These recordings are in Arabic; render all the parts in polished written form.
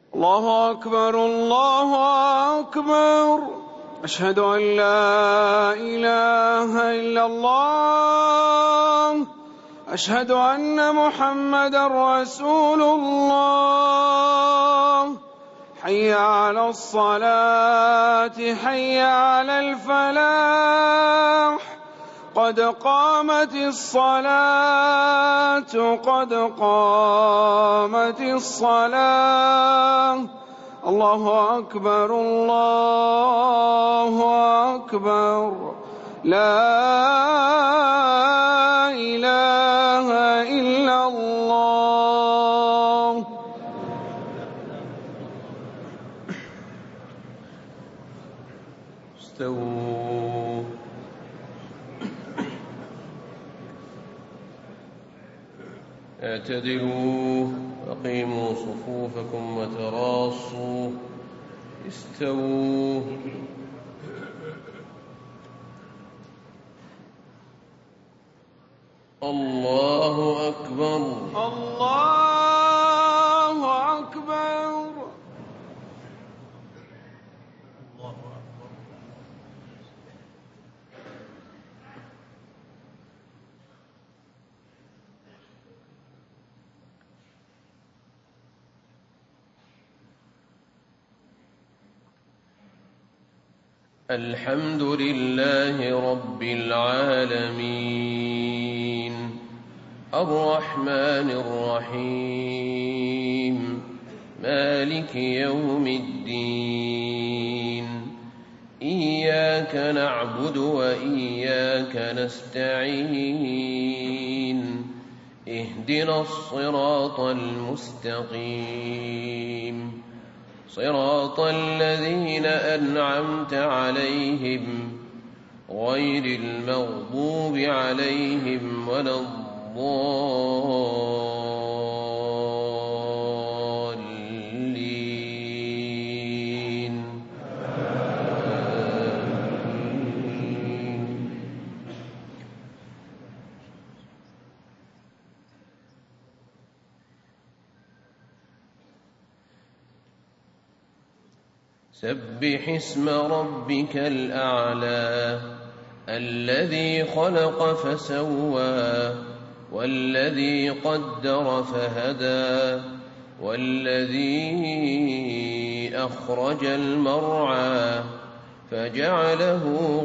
الله أكبر الله أكبر. أشهد أن لا إله إلا الله. أشهد أن محمدا رسول الله. حي على الصلاة حي على الفلاح. قد قامت الصلاة قد قامت الصلاة. الله أكبر الله أكبر. لا إله إلا الله. استووا. اعتدلوا أقيموا صفوفكم وتراصوا. استووا. الله أكبر الله أكبر. الحمد لله رب العالمين الرحمن الرحيم مالك يوم الدين. إياك نعبد وإياك نستعين. اهدنا الصراط المستقيم صراط الذين أنعمت عليهم غير المغضوب عليهم ولا الضالين. سبح اسم ربك الأعلى الذي خلق فسوى والذي قدر فهدى والذي أخرج المرعى فجعله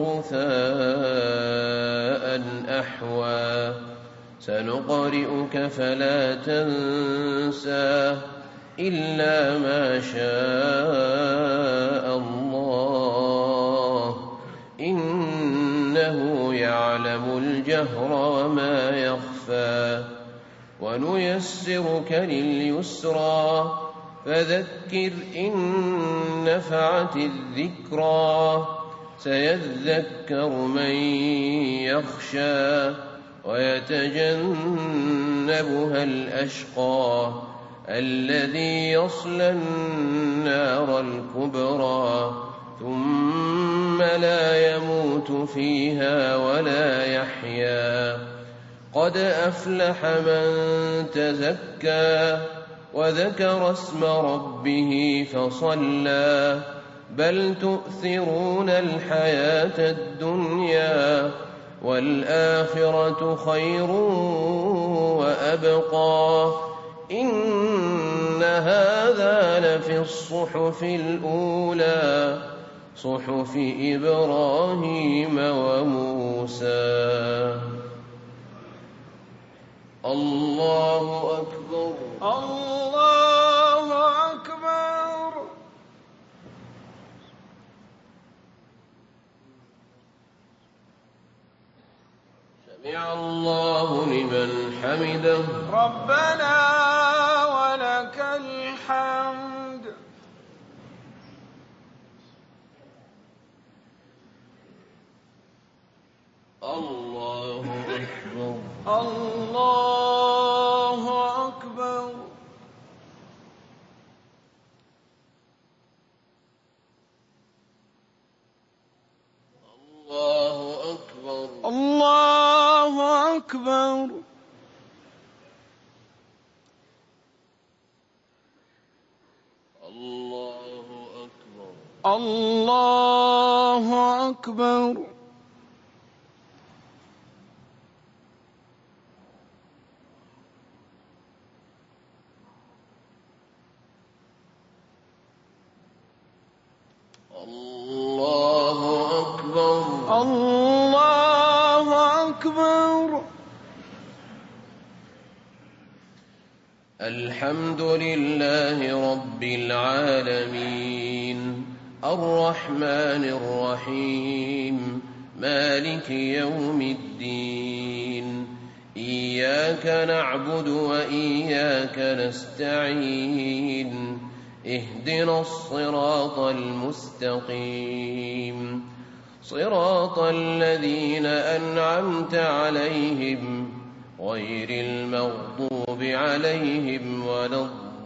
غثاء أحوى. سنقرئك فلا تنسى إلا ما شاء الله إنه يعلم الجهر وما يخفى. ونيسرك لليسرى فذكر إن نفعت الذكرى. سيذكر من يخشى ويتجنبها الأشقى الذي يصلى النار الكبرى ثم لا يموت فيها ولا يحيا. قد أفلح من تزكى وذكر اسم ربه فصلى. بل تؤثرون الحياة الدنيا والآخرة خير وأبقى. إن هذا لفي الصحف الأولى صحف إبراهيم وموسى. الله أكبر الله أكبر. سمع الله لمن حمده. ربنا ولك الحمد. الله أكبر الله أكبر. الله أكبر الله أكبر. الله أكبر. الله أكبر. الله أكبر. الله أكبر. الحمد لله رب العالمين الرحمن الرحيم مالك يوم الدين إياك نعبد وإياك نستعين اهدنا الصراط المستقيم صراط الذين أنعمت عليهم غير المغضوب عليهم ولا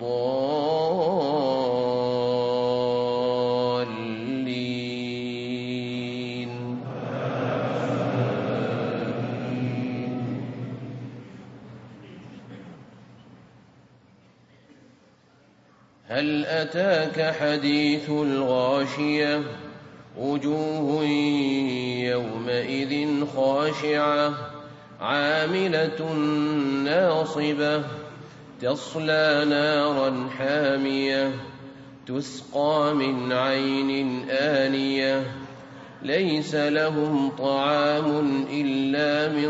الضالين. هل أتاك حديث الغاشية وجوه يومئذ خاشعة عاملة ناصبة تصلى نارا حامية تسقى من عين آنية ليس لهم طعام إلا من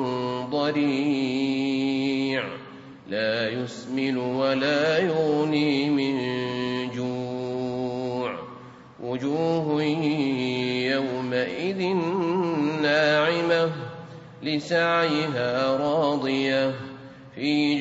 ضريع لا يسمن ولا يغني من جوع وجوه يومئذ ناعمة لسعيها راضية في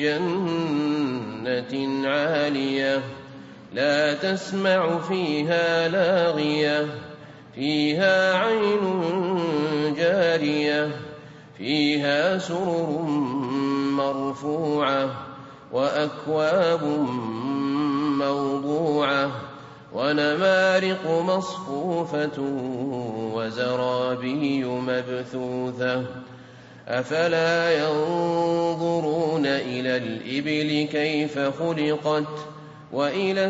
جنة عالية لا تسمع فيها لاغية فيها عين جارية فيها سرر مرفوعة وأكواب موضوعة ونمارق مصفوفة وزرابي مبثوثة أفلا ينظرون إلى الإبل كيف خلقت وإلى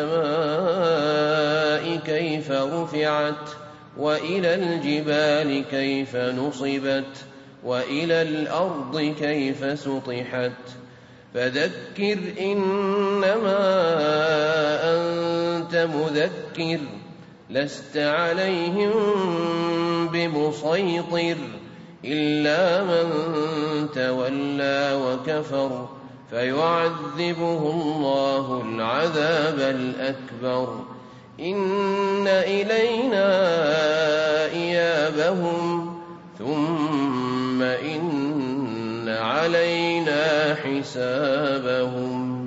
السماء كيف رفعت وإلى الجبال كيف نصبت وإلى الأرض كيف سطحت فذكر إنما أنت مذكر لست عليهم بمسيطر إلا من تولى وكفر فيعذبه الله العذاب الأكبر إن إلينا إيابهم ثم إن علينا حسابهم.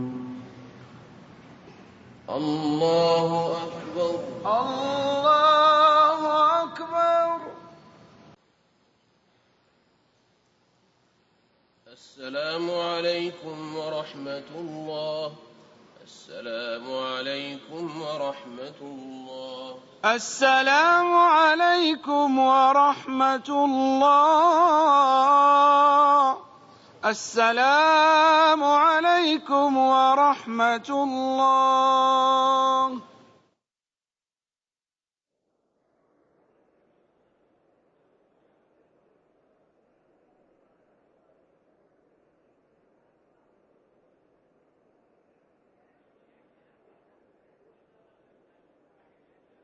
الله أكبر. الله أكبر. السلام عليكم ورحمة الله. السلام عليكم ورحمة الله. السلام عليكم ورحمة الله. السلام عليكم ورحمة الله.